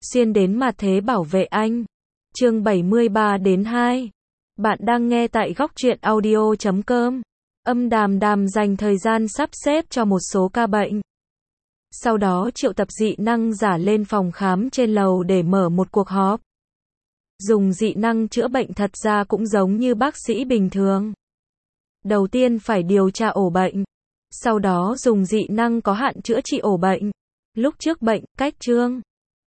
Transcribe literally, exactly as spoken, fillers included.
Xuyên đến mặt thế bảo vệ anh. Chương bảy mươi ba đến hai. Bạn đang nghe tại góc truyện audio chấm com. Âm Đàm Đàm dành thời gian sắp xếp cho một số ca bệnh. Sau đó triệu tập dị năng giả lên phòng khám trên lầu để mở một cuộc họp. Dùng dị năng chữa bệnh thật ra cũng giống như bác sĩ bình thường. Đầu tiên phải điều tra ổ bệnh. Sau đó dùng dị năng có hạn chữa trị ổ bệnh. Lúc trước bệnh, cách chương.